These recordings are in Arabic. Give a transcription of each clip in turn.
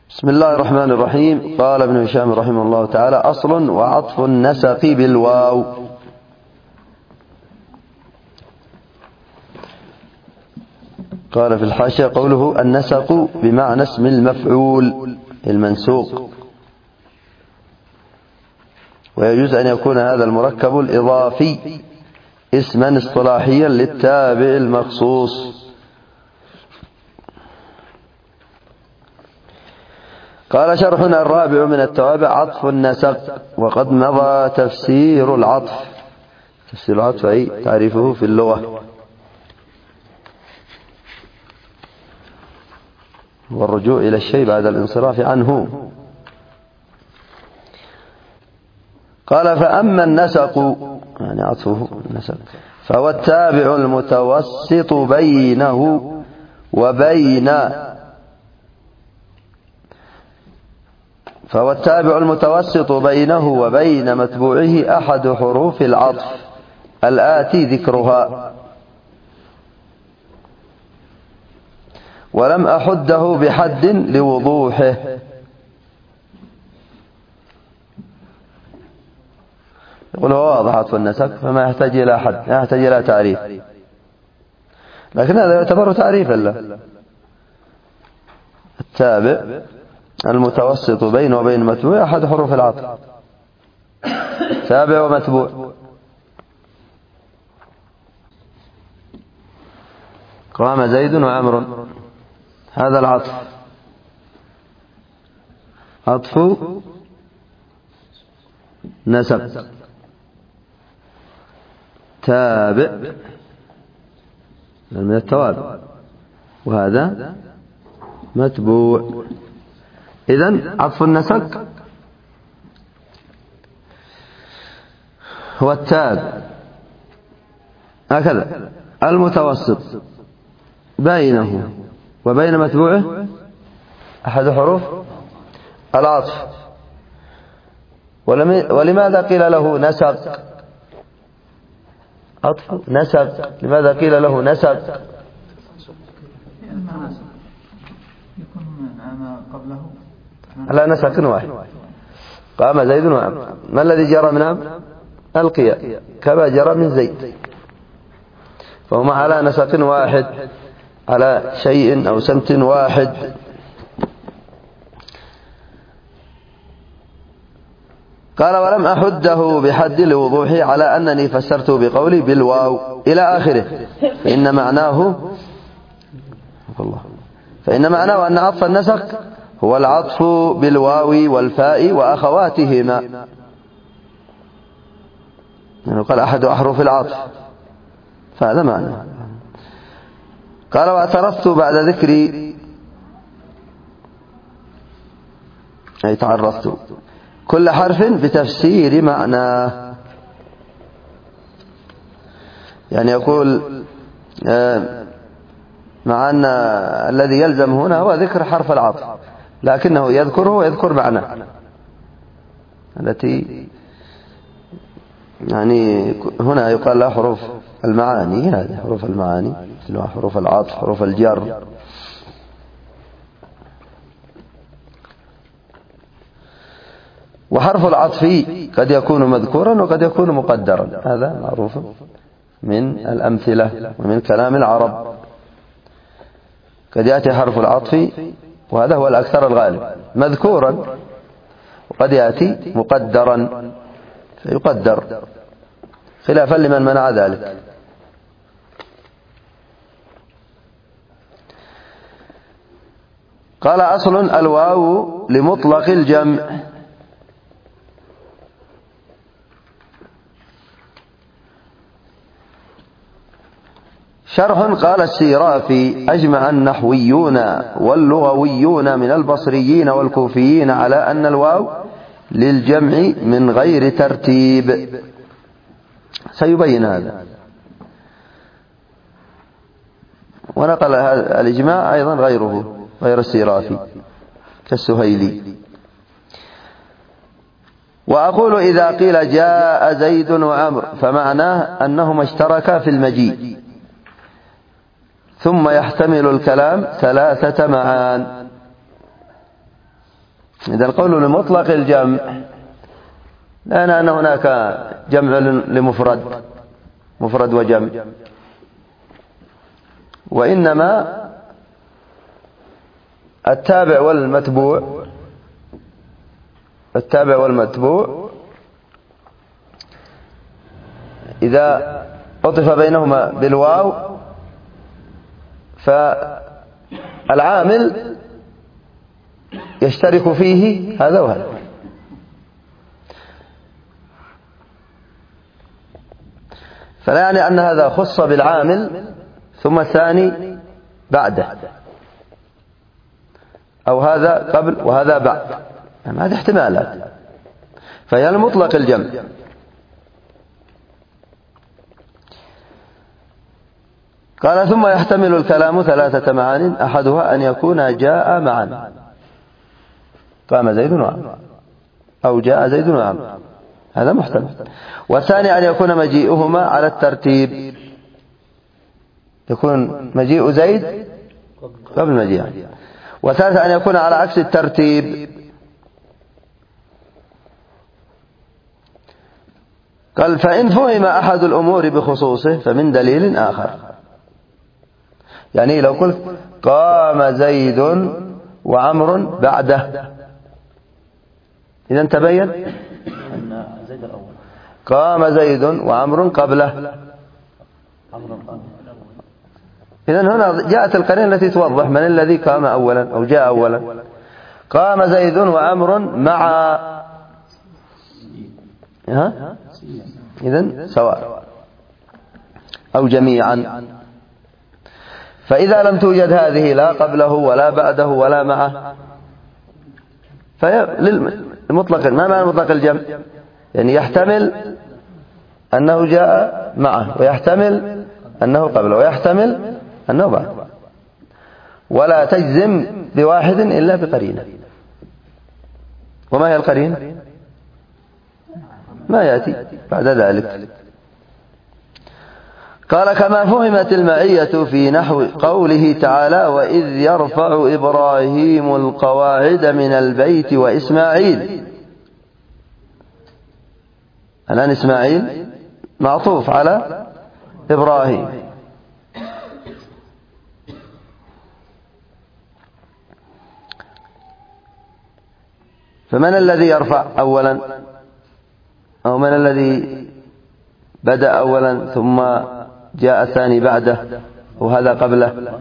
بسم الله الرحمن الرحيم. قال ابن هشام رحمه الله تعالى: أصل وعطف النسق بالواو. قال في الحاشية: قوله النسق بمعنى اسم المفعول المنسوق، ويجوز أن يكون هذا المركب الإضافي اسما اصطلاحيا للتابع المخصوص. قال: شرحنا الرابع من التوابع عطف النسق، وقد مضى تفسير العطف. تفسير العطف أي تعريفه في اللغة، والرجوع إلى الشيء بعد الانصراف عنه. قال: فأما النسق يعني عطفه النسق فهو التابع المتوسط بينه وبين متبوعه أحد حروف العطف الآتي ذكرها، ولم أحده بحد لوضوحه. يقول هو واضح عطف النسق فما يحتاج إلى حد، لا يحتاج إلى تعريف، لكن هذا يعتبر تعريفا له. التابع المتوسط بينه وبين متبوع أحد حروف العطف، تابع ومتبوع. قام زيد وعمر، هذا العطف عطف نسق، تابع من التوابع، وهذا متبوع. إذن عطف النسق هو التابع هكذا المتوسط بينه وبين متبوعه أحد حروف العطف. ولماذا قيل له نسق؟ عطف نسق، لماذا قيل له نسق؟ على نسق واحد. قام زيد وعمر، ما الذي جرى من عمر؟ القيام، كما جرى من زيد، فهما على نسق واحد، على شيء أو سمت واحد. قال: ولم أحده بحد لوضوحه، على أنني فسرته بقولي بالواو إلى آخره، فإن معناه أن عطف النسق هو العطف بالواو والفاء وأخواتهما، يعني قال أحد أحرف العطف، فهذا معنى. قال: واعترفت بعد ذكري أي تعرفت كل حرف بتفسير معناه. يعني يقول مع أن الذي يلزم هنا هو ذكر حرف العطف، لكنه يذكره ويذكر معناه، التي يعني هنا يقال لها حروف المعاني. هذه حروف المعاني، حروف العطف، حروف الجر. وحرف العطف قد يكون مذكورا وقد يكون مقدرا، هذا معروف من الأمثلة ومن كلام العرب. قد يأتي حرف العطف، وهذا هو الأكثر الغالب، مذكورا، وقد يأتي مقدرا فيقدر، خلافا لمن منع ذلك. قال: أصل الواو لمطلق الجمع. شرح. قال السيرافي: أجمع النحويون واللغويون من البصريين والكوفيين على أن الواو للجمع من غير ترتيب. سيبين هذا، ونقل هذا الإجماع أيضا غير السيرافي كالسهيلي. وأقول: إذا قيل جاء زيد وعمر فمعناه أنهما اشتركا في المجيء، ثم يحتمل الكلام ثلاثة معان. إذا القول لمطلق الجمع لا يعني أن هناك جمع لمفرد، مفرد وجمع، وإنما التابع والمتبوع إذا عطف بينهما بالواو فالعامل يشترك فيه هذا وهذا. فلا يعني أن هذا خص بالعامل ثم الثاني بعده، أو هذا قبل وهذا بعد، هذه احتمالات، فهي المطلق الجمع. قال ثم يحتمل الكلام 3 معان، أحدها أن يكون جاء معا، قام زيد وعمرو، أو جاء زيد وعمرو، هذا محتمل. والثاني أن يكون مجيئهما على الترتيب، يكون مجيء زيد قبل مجيئه. والثالث أن يكون على عكس الترتيب. قال فإن فهم أحد الأمور بخصوصه فمن دليل آخر. يعني لو قلت قام زيد وعمر بعده، إذا تبين أن زيد الأول، قام زيد وعمر قبله. إذا هنا جاءت القرينة التي توضح من الذي قام أولا أو جاء أولا. قام زيد وعمر مع إذن سواء أو جميعا. فإذا لم توجد هذه لا قبله ولا بعده ولا معه فمطلق. ما معنى مطلق الجمع؟ يعني يحتمل أنه جاء معه، ويحتمل أنه قبله، ويحتمل أنه بعده، ولا تجزم بواحد إلا بقرينة. وما هي القرينة؟ ما يأتي بعد ذلك. قال كما فهمت المعية في نحو قوله تعالى وإذ يرفع إبراهيم القواعد من البيت وإسماعيل. الآن إسماعيل معطوف على إبراهيم، فمن الذي يرفع أولا، أو من الذي بدأ أولا ثم جاء الثاني بعده وهذا قبله؟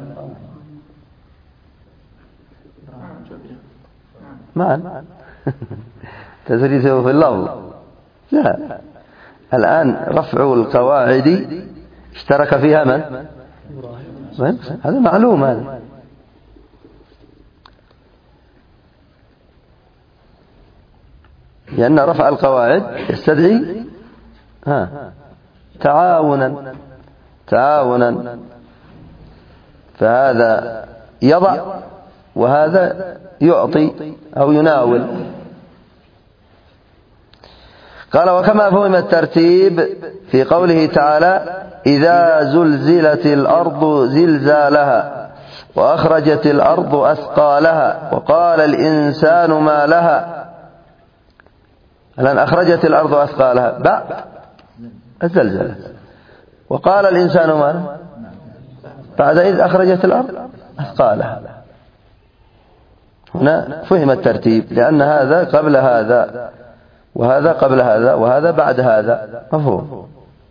معا تسريسه في اللفظ. لا، الآن رفع القواعد اشترك فيها من؟ هذا معلوم. هذا لأن رفع القواعد يستدعي تعاونا، فهذا يضع وهذا يعطي أو يناول. قال وكما فهم الترتيب في قوله تعالى إذا زلزلت الأرض زلزالها وأخرجت الأرض أثقالها وقال الإنسان ما لها. الآن أخرجت الأرض أثقالها بعد الزلزلة، وقال الإنسان ما لها بعد إذ أخرجت الأرض أثقالها. هنا فهم الترتيب، لأن هذا قبل هذا وهذا قبل هذا وهذا بعد هذا، مفهوم.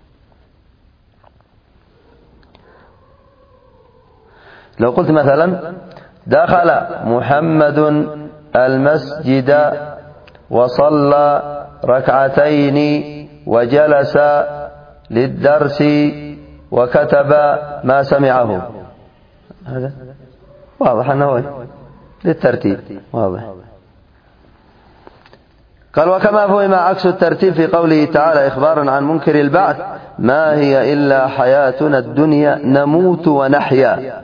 لو قلت مثلا دخل محمد المسجد وصلى ركعتين وجلس للدرس وكتب ما سمعه، هذا واضح أنه للترتيب، واضح. قال وكما فهم عكس الترتيب في قوله تعالى إخبارا عن منكر البعث ما هي إلا حياتنا الدنيا نموت ونحيا.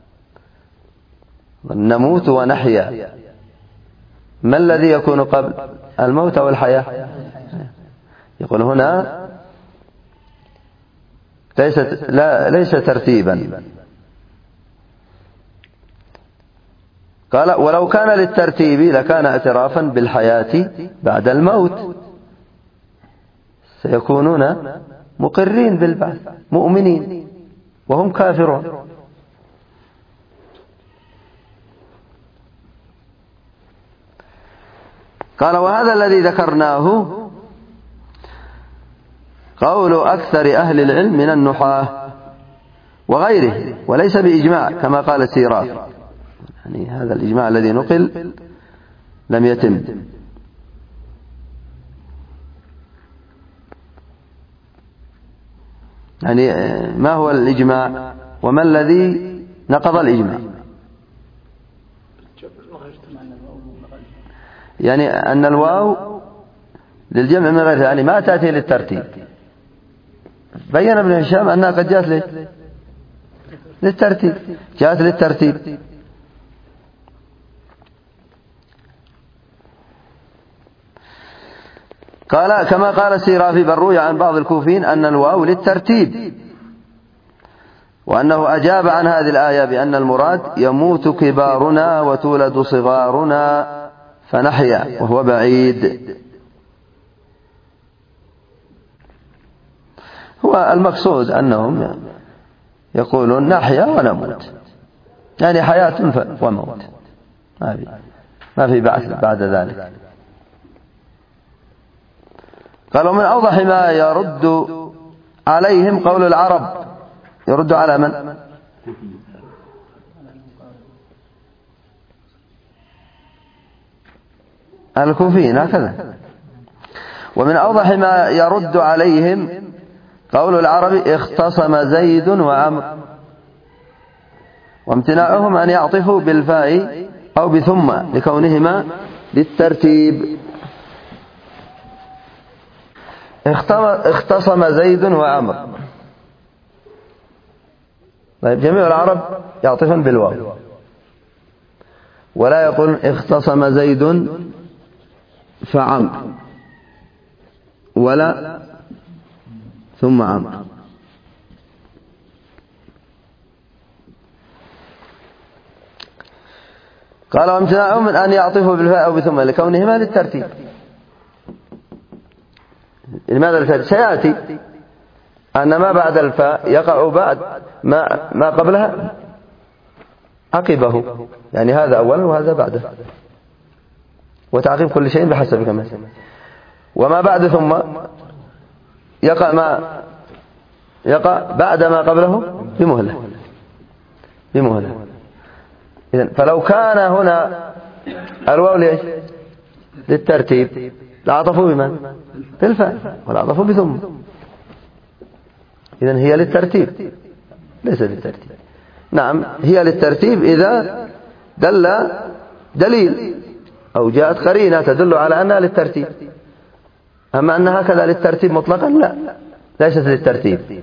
نموت ونحيا، ما الذي يكون قبل الموت والحياة؟ يقول هنا ليس ترتيبا، قال ولو كان للترتيب لكان اعترافا بالحياة بعد الموت، سيكونون مقرين بالبعث مؤمنين وهم كافرون. قال وهذا الذي ذكرناه قول أكثر أهل العلم من النحاة وغيره، وليس بإجماع كما قال السيراف، يعني هذا الإجماع الذي نقل لم يتم. يعني ما هو الإجماع وما الذي نقض الإجماع؟ يعني أن الواو للجمع من غيرها، يعني ما تأتي للترتيب. بين ابن هشام أنها قد جاءت للترتيب، جاءت للترتيب. قال كما قال السيرافي بل روي عن بعض الكوفيين أن الواو للترتيب، وأنه أجاب عن هذه الآية بأن المراد يموت كبارنا وتولد صغارنا فنحيا، وهو بعيد. هو المقصود أنهم يقولون نحيا ونموت، يعني حياة وموت، ما في بعث بعد ذلك. قالوا من أوضح ما يرد عليهم قول العرب. يرد على من؟ الكوفيين هكذا. ومن أوضح ما يرد عليهم قول العرب اختصم زيد وعمر، وامتناعهم أن يعطفوا بالفاء أو بثم لكونهما للترتيب. اختصم زيد وعمر، طيب جميع العرب يعطفون بالواو، ولا يقول اختصم زيد فعمر ولا ثم عمر. قال وامتناعهم من أن يعطفوا بالفاء أو بثم لكونهما للترتيب. لماذا الترتيب؟ سيأتي أن ما بعد الفاء يقع بعد ما قبلها عقبه، يعني هذا أولا وهذا بعده، وتعقيب كل شيء بحسب كما سمع. وما بعد ثم يقع بعد ما قبله بمهلة. إذن فلو كان هنا الواو ليش؟ للترتيب لعطفوا بمن؟ بالفاء، والعطفوا بثم. إذن هي للترتيب ليس للترتيب. نعم هي للترتيب إذا دل دليل أو جاءت قرينة تدل على أنها للترتيب، أما أنها هكذا للترتيب مطلقا لا، ليست للترتيب.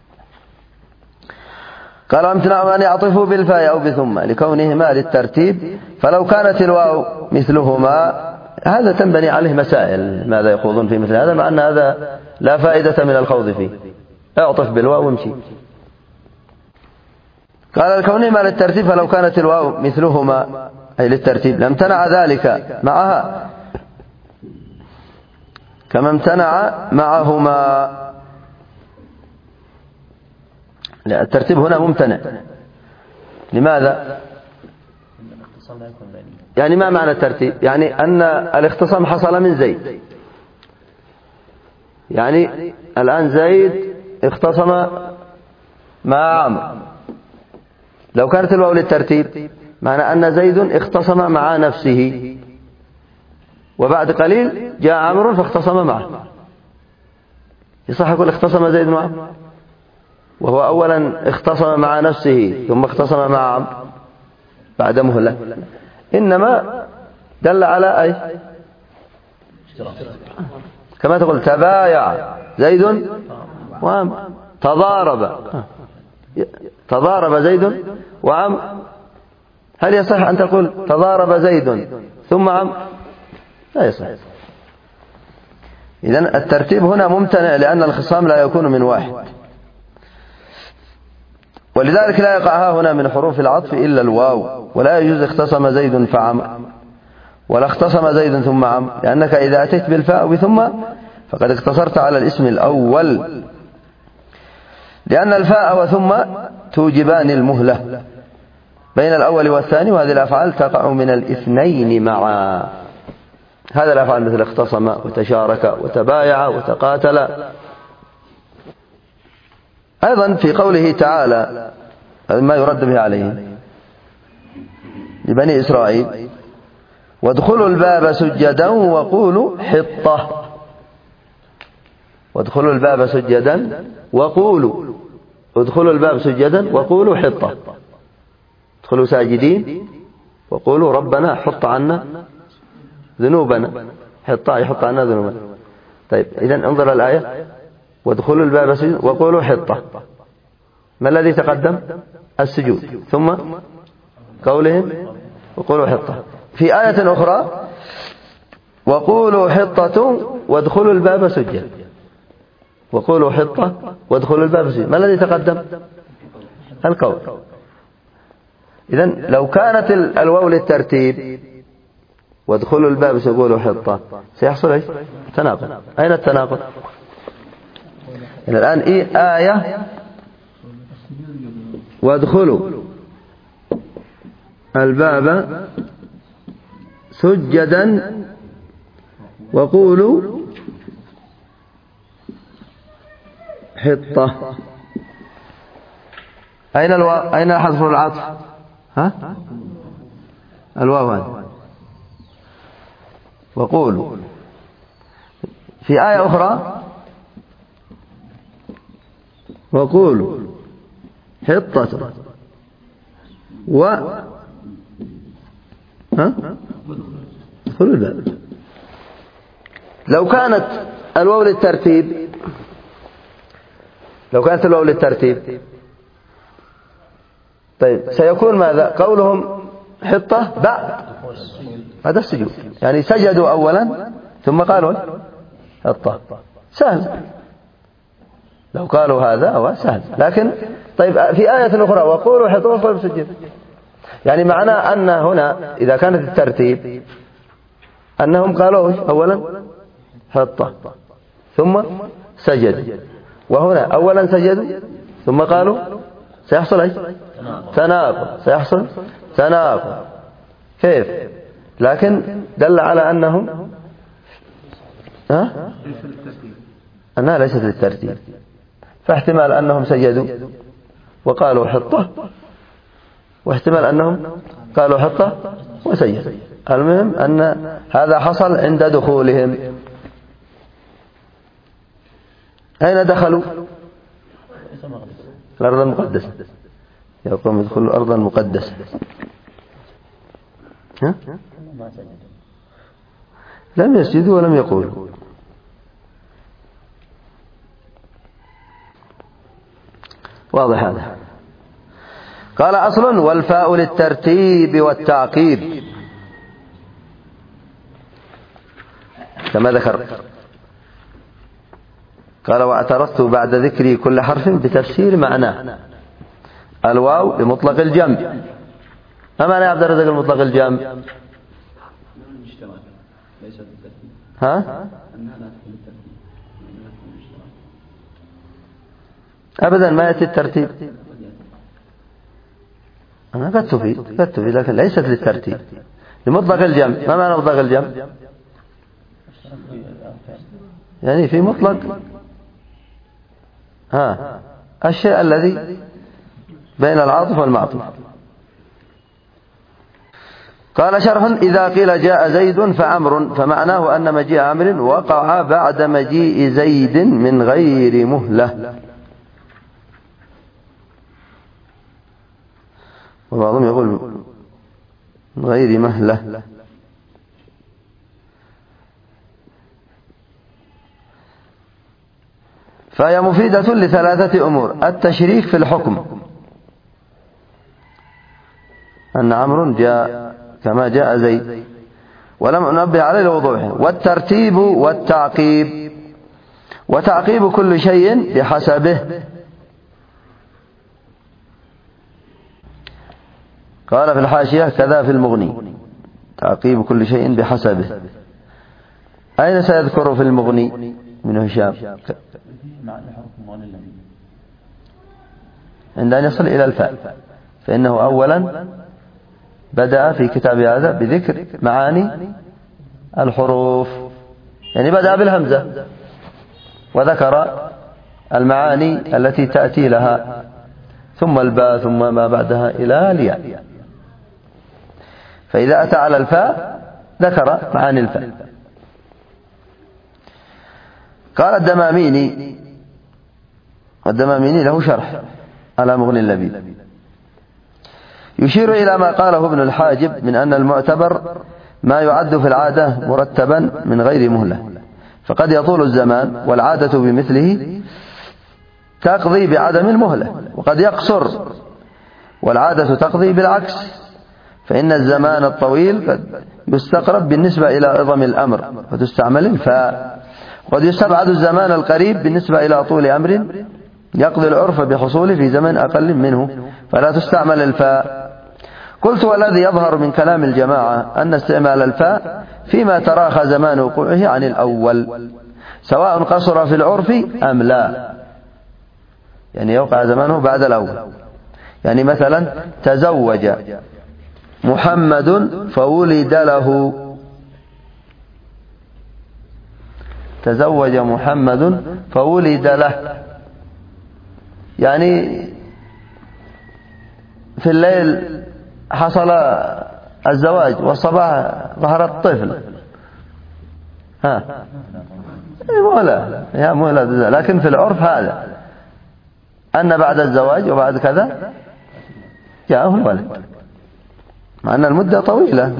قال امتناع أن يعطفوا بالفاء أو بثم لكونهما للترتيب، فلو كانت الواو مثلهما. هذا تنبني عليه مسائل ماذا يخوضون في مثل هذا، مع أن هذا لا فائدة من الخوض فيه، اعطف بالواو وامشي. قال لكونهما للترتيب فلو كانت الواو مثلهما أي للترتيب لامتنع ذلك معها كما امتنع معهما. لا الترتيب هنا ممتنع. لماذا؟ يعني ما معنى الترتيب؟ يعني أن الاختصام حصل من زيد، يعني الآن زيد اختصم مع عمرو. لو كانت الواو للترتيب معنى أن زيد اختصم مع نفسه، وبعد قليل جاء عمرو فاختصم معه. يصح يقول اختصم زيد معه، وهو أولا اختصم مع نفسه ثم اختصم مع عمرو بعد مهلة. إنما دل على أي كما تقول تبايع زيد وعمرو، تضارب زيد وعمرو. هل يصح أن تقول تضارب زيد ثم عمرو؟ لا يصح. إذن الترتيب هنا ممتنع لأن الخصام لا يكون من واحد، ولذلك لا يقع هنا من حروف العطف إلا الواو. ولا يجوز اختصم زيد فعمر، ولا اختصم زيد ثم عمر، لأنك إذا أتيت بالفاء بثم فقد اقتصرت على الاسم الأول، لأن الفاء وثم توجبان المهلة بين الأول والثاني، وهذه الأفعال تقع من الاثنين معا. هذا الأفعال مثل اختصم وتشارك وتبايع وتقاتل. أيضا في قوله تعالى ما يرد به عليه لبني إسرائيل: وادخلوا الباب سجدا وقولوا حطة. وادخلوا الباب سجدا وقولوا، ادخلوا الباب سجدا وقولوا حطة. ادخلوا ساجدين وقولوا ربنا حط عنا ذنوبنا. حطة يحط عنا ذنوبنا. طيب إذن انظر الآية: وادخلوا الباب سجدا وقولوا حطة. ما الذي تقدم؟ السجود، ثم قولهم وقولوا حطة. في آية أخرى: وقولوا حطة وادخلوا الباب سجدا. وقولوا حطة وادخلوا الباب سجدا. ما الذي تقدم؟ القول. إذن لو كانت الواو للترتيب وادخلوا الباب سيقولوا حطة سيحصل ايش؟ تناقض. أين التناقض؟ الآن آية: وادخلوا الباب سجدا وقولوا حطة. أين حذف العطف؟ ها؟ الواو هذه. وقولوا. في آية أخرى: وقولوا حطة ادخلوا الباب. لو كانت الواو للترتيب، طيب سيكون ماذا؟ قولهم حطة بعد هذا السجود، يعني سجدوا أولا ثم قالوا حطة. سهل لو قالوا هذا هو سهل. لكن طيب في آية أخرى: وقولوا حطة وقولوا سجد، يعني معناه أن هنا إذا كانت الترتيب أنهم قالوا أولا حطة ثم سجد، وهنا أولا سجدوا ثم قالوا سيحصل ايش؟ تناقض. سيحصل تناقض. كيف؟ لكن دل على أنهم أنها ليست للترتيب، فاحتمال أنهم سجدوا وقالوا حطة، واحتمال أنهم قالوا حطة وسجدوا. المهم أن هذا حصل عند دخولهم. أين دخلوا؟ الأرض المقدسة. يقوم يدخلوا الأرض المقدسة. لم يسجدوا ولم يقولوا. واضح هذا. قال: أصل: والفاء للترتيب والتعقيب كما ذكر. قال: واعترضت بعد ذكري كل حرف بتفسير معناه. الواو لمطلق الجمع. ما معنى يا عبد الرزاق المطلق الجمع؟ ها؟ أبدا ما يأتي الترتيب. أنا قد تفيد لكن ليست للترتيب، لمطلق الجمع. ما معنى مطلق الجمع؟ يعني في مطلق الشيء الذي بين العاطف والمعطوف. قال: شرح: إذا قيل جاء زيد فعمر، فمعناه أن مجيء عمرو وقع بعد مجيء زيد من غير مهلة. وبعضهم يقول من غير مهلة. فهي مفيدة لثلاثة أمور: التشريك في الحكم، أن عمرو جاء كما جاء زيد ولم ننبه عليه لوضوحه، والترتيب والتعقيب، وتعقيب كل شيء بحسبه. قال في الحاشية كذا في المغني تعقيب كل شيء بحسبه. أين سيذكر في المغني من هشام؟ عند أن يصل إلى الفاء، فإنه أولا بدأ في كتاب هذا بذكر معاني الحروف، يعني بدأ بالهمزة وذكر المعاني التي تأتي لها، ثم الباء، ثم ما بعدها إلى الياء. فإذا أتى على الفاء ذكر معاني الفاء. قال الدماميني، والدماميني له شرح على مغني اللبيب، يشير إلى ما قاله ابن الحاجب من أن المعتبر ما يعد في العادة مرتبا من غير مهلة، فقد يطول الزمان والعادة بمثله تقضي بعدم المهلة، وقد يقصر والعادة تقضي بالعكس، فإن الزمان الطويل قد يستقرب بالنسبة إلى عظم الأمر فتستعمل الفاء، وقد يستبعد الزمان القريب بالنسبة إلى طول أمر يقضي العرف بحصوله في زمن أقل منه فلا تستعمل الفاء. قلت والذي يظهر من كلام الجماعة أن استعمال الفاء فيما تراخى زمان وقوعه عن الأول، سواء قصر في العرف أم لا، يعني يوقع زمانه بعد الأول. يعني مثلا تزوج محمد فولد له، تزوج محمد فولد له، يعني في الليل حصل الزواج والصباح ظهر الطفل، مهلة، يا مهلة. لكن في العرف هذا أن بعد الزواج وبعد كذا جاءه الولد، مع أن المدة طويلة.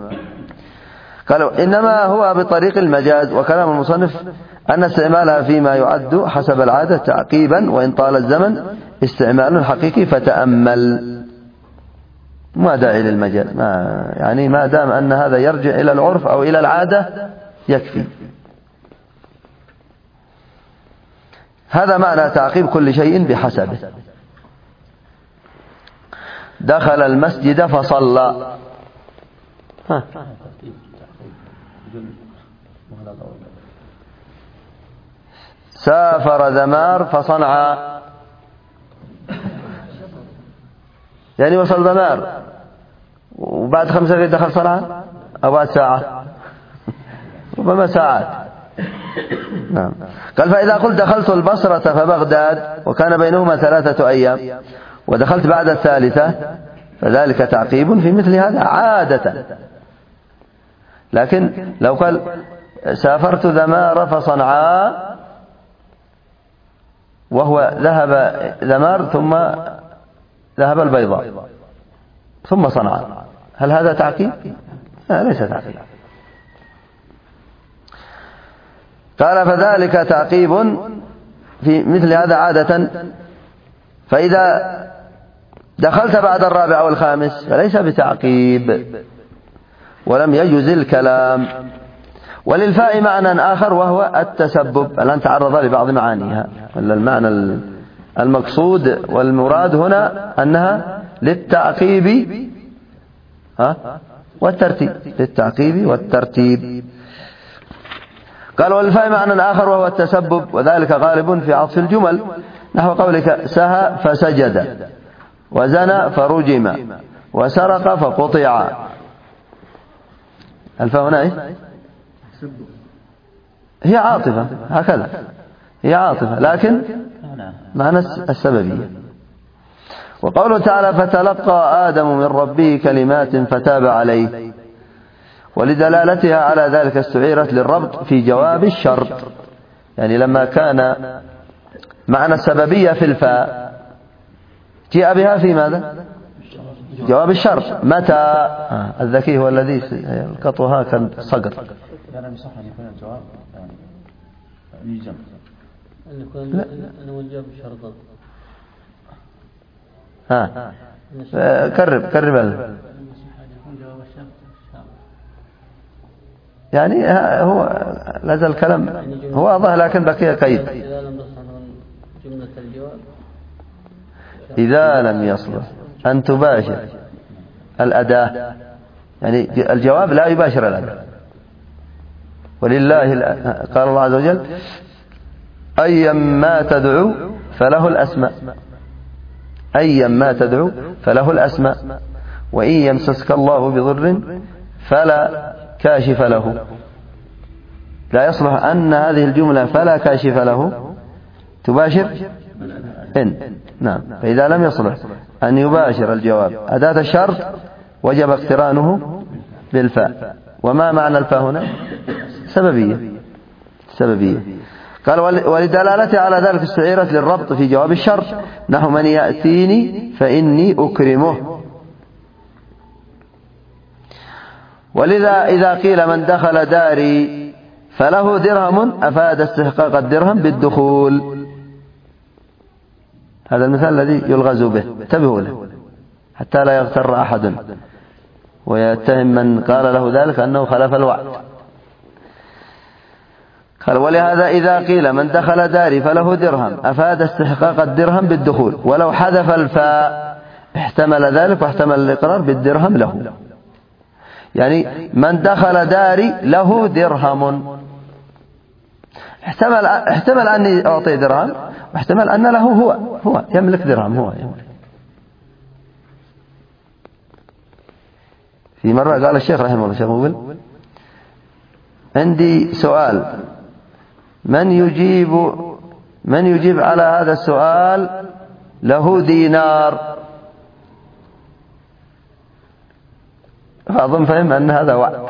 قالوا إنما هو بطريق المجاز، وكلام المصنف أن استعمالها فيما يعد حسب العادة تعقيبا وإن طال الزمن استعمال حقيقي، فتأمل، ما داعي للمجاز، يعني ما دام أن هذا يرجع إلى العرف أو إلى العادة يكفي. هذا معنى تعقيب كل شيء بحسبه. دخل المسجد فصلى، سافر ذمار فصنع، يعني وصل ذمار وبعد 5 دقائق دخل صنعاء أو بعد ساعة، ربما ساعات. نعم. قال فإذا قلت دخلت البصرة فبغداد وكان بينهما 3 أيام ودخلت بعد 3 فذلك تعقيب في مثل هذا عادة. لكن لو قال سافرت ذمار فصنعاء وهو ذهب ذمار ثم ذهب البيضاء ثم صنعاء، هل هذا تعقيب؟ لا، ليس تعقيب. قال فذلك تعقيب في مثل هذا عادة. فإذا دخلت بعد 4 أو 5 فليس بتعقيب ولم يجز الكلام. وللفاء معنى آخر وهو التسبب، الآن تعرض لبعض معانيها. المعنى المقصود والمراد هنا أنها للتعقيب والترتيب، للتعقيب والترتيب. قال وللفاء معنى آخر وهو التسبب، وذلك غالب في عطف الجمل، نحو قولك سهى فسجد، وزنى فرجم، وسرق فقطع. الفاء هنا إيه؟ هي عاطفة، هكذا هي عاطفة لكن معنى السببية. وقوله تعالى فتلقى آدم من ربه كلمات فتاب عليه، ولدلالتها على ذلك استعيرت للربط في جواب الشرط، يعني لما كان معنى السببية في الفاء جاء بها في ماذا؟ جواب الشرط. متى؟ الذكي هو الذي القطوها كان صقر. يعني بصح أن يكون الجواب يعني يجمع أن يكون أنه الجواب شرطا. كرب يعني هو لازال الكلام هو واضح لكن بقي قيد. إذا لم يصلح أن تباشر الأداة، يعني الجواب لا يباشر الأداة. ولله قال الله عز وجل أيا ما تدعو فله الأسماء، أيا ما تدعو فله الأسماء، وإن يمسسك الله بضر فلا كاشف له. لا يصلح أن هذه الجملة فلا كاشف له تباشر إن. نعم، فإذا لم يصلح أن يباشر الجواب أداة الشرط وجب اقترانه بالفاء. وما معنى الفاء هنا؟ سببية. قال ولدلالته على ذلك استعيرت للربط في جواب الشرط، نحو من يأتيني فإني أكرمه. ولذا إذا قيل من دخل داري فله درهم أفاد استحقاق الدرهم بالدخول. هذا المثال الذي يلغز به، انتبهوا له حتى لا يغتر أحد ويتهم من قال له ذلك أنه خلف الوعد. قال ولهذا إذا قيل من دخل داري فله درهم أفاد استحقاق الدرهم بالدخول، ولو حذف الفاء احتمل ذلك واحتمل الإقرار بالدرهم له. يعني من دخل داري له درهم، احتمل أني أعطي درهم، واحتمل أن له هو يملك درهم، هو يملك. في مرة قال الشيخ رحمه الله، الشيخ مقبل عندي سؤال، من يجيب على هذا السؤال له دينار. فأظن فهم أن هذا وعد،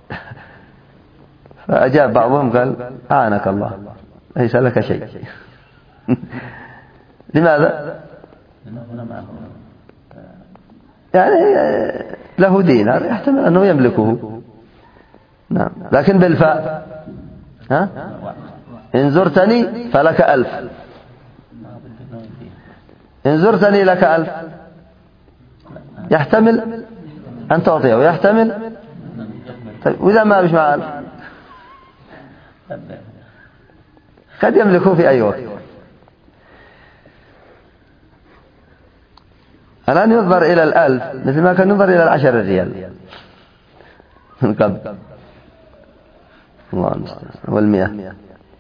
فأجاب بعضهم قال أعانك الله ليس لك شيء. لماذا؟ يعني له دينار يحتمل أنه يملكه. نعم، لكن بالفاء إن زرتني فلك 1000، إن زرتني لك 1000. يحتمل أن تعطيه ويحتمل. طيب وإذا ما بش مع 1000 قد يملكه في أي وقت. الآن ينظر إلى 1000 مثل ما كان ينظر إلى 10 ريال من قبل. الله المستعان. وال100.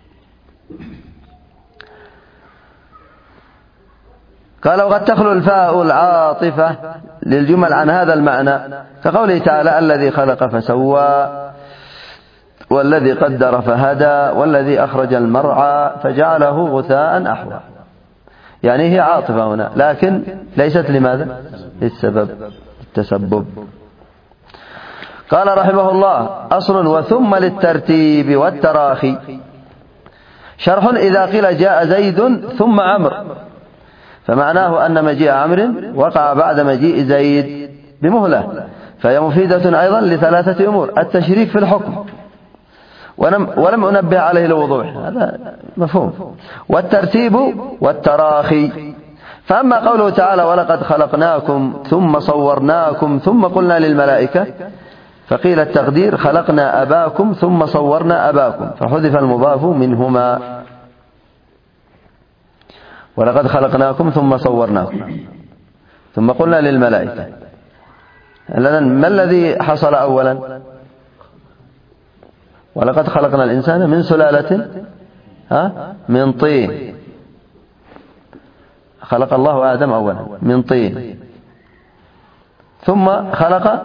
قال وقد تخلو الفاء العاطفة للجمل عن هذا المعنى، كقوله تعالى الذي خلق فسوى، والذي قدر فهدى، والذي أخرج المرعى فجعله غثاء أحوى. يعني هي عاطفة هنا، لكن ليست لماذا؟ للسبب، التسبب. قال رحمه الله أصل وثم للترتيب والتراخي. شرح إذا قيل جاء زيد ثم عمرو، فمعناه أن مجيء عمرو وقع بعد مجيء زيد بمهلة، فهي مفيدة أيضا ل3 أمور: التشريك في الحكم ولم أنبه عليه لوضوح، هذا مفهوم، والترتيب والتراخي. فأما قوله تعالى ولقد خلقناكم ثم صورناكم ثم قلنا للملائكة، فقيل التقدير خلقنا أباكم ثم صورنا أباكم، فحذف المضاف منهما. ولقد خلقناكم ثم صورناكم ثم قلنا للملائكة. ما الذي حصل أولا؟ ولقد خلقنا الإنسان من سلالة من طين. خلق الله آدم أولا من طين، ثم خلق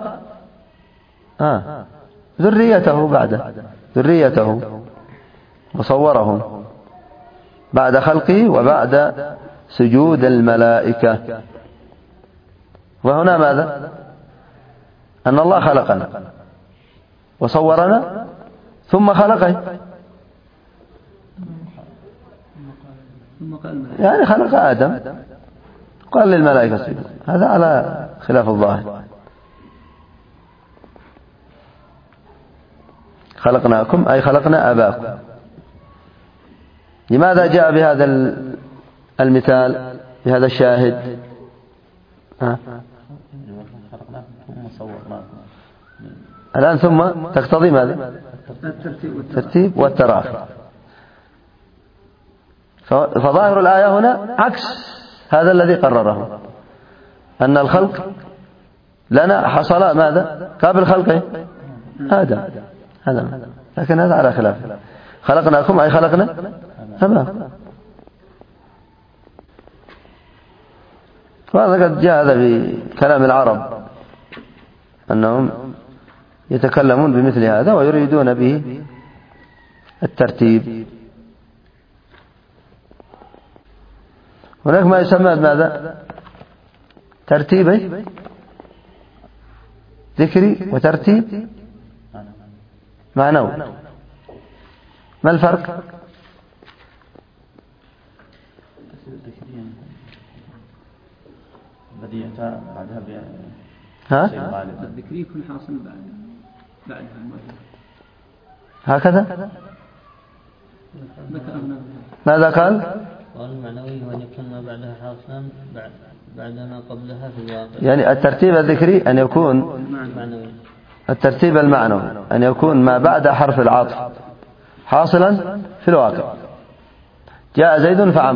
ذريته بعد ذريته وصورهم بعد خلقه وبعد سجود الملائكة. وهنا ماذا؟ أن الله خلقنا وصورنا ثم خلقه، يعني خلق آدم قال للملائكة اسجدوا. هذا على خلاف الظاهر. خلقناكم أي خلقنا أباكم. لماذا جاء بهذا المثال بهذا الشاهد؟ الآن ثم تقتضي ماذا؟ الترتيب والتراخي. فظاهر الآية هنا عكس هذا الذي قرره، أن الخلق لنا حصل ماذا قبل خلقه آدم، لكن هذا على خلاف. خلقناكم أي خلقنا أباكم. وهذا قد جاء هذا في كلام العرب أنهم يتكلمون بمثل هذا ويريدون به الترتيب. هناك ما يسمى بماذا؟ ترتيب ذكري وترتيب معنوي. ما الفرق؟ الذي يأتى بعدها الذكري يكون حاصل بعدها هكذا. ماذا قال؟ قال المعنوي وأن يكون ما بعدها حاصلا بعد ما قبلها في الواقع. يعني الترتيب الذكري أن يكون الترتيب المعنوي أن يكون ما بعد حرف العطف حاصلا في الواقع. جاء زيد فعم،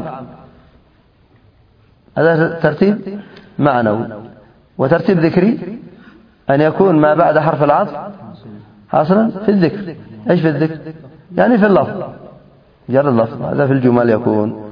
هذا ترتيب معنوي. وترتيب ذكري أن يكون ما بعد حرف العطف حاصلا في الذكر. إيش في الذكر؟ يعني في اللفظ، جر اللفظ، هذا في الجمل يكون.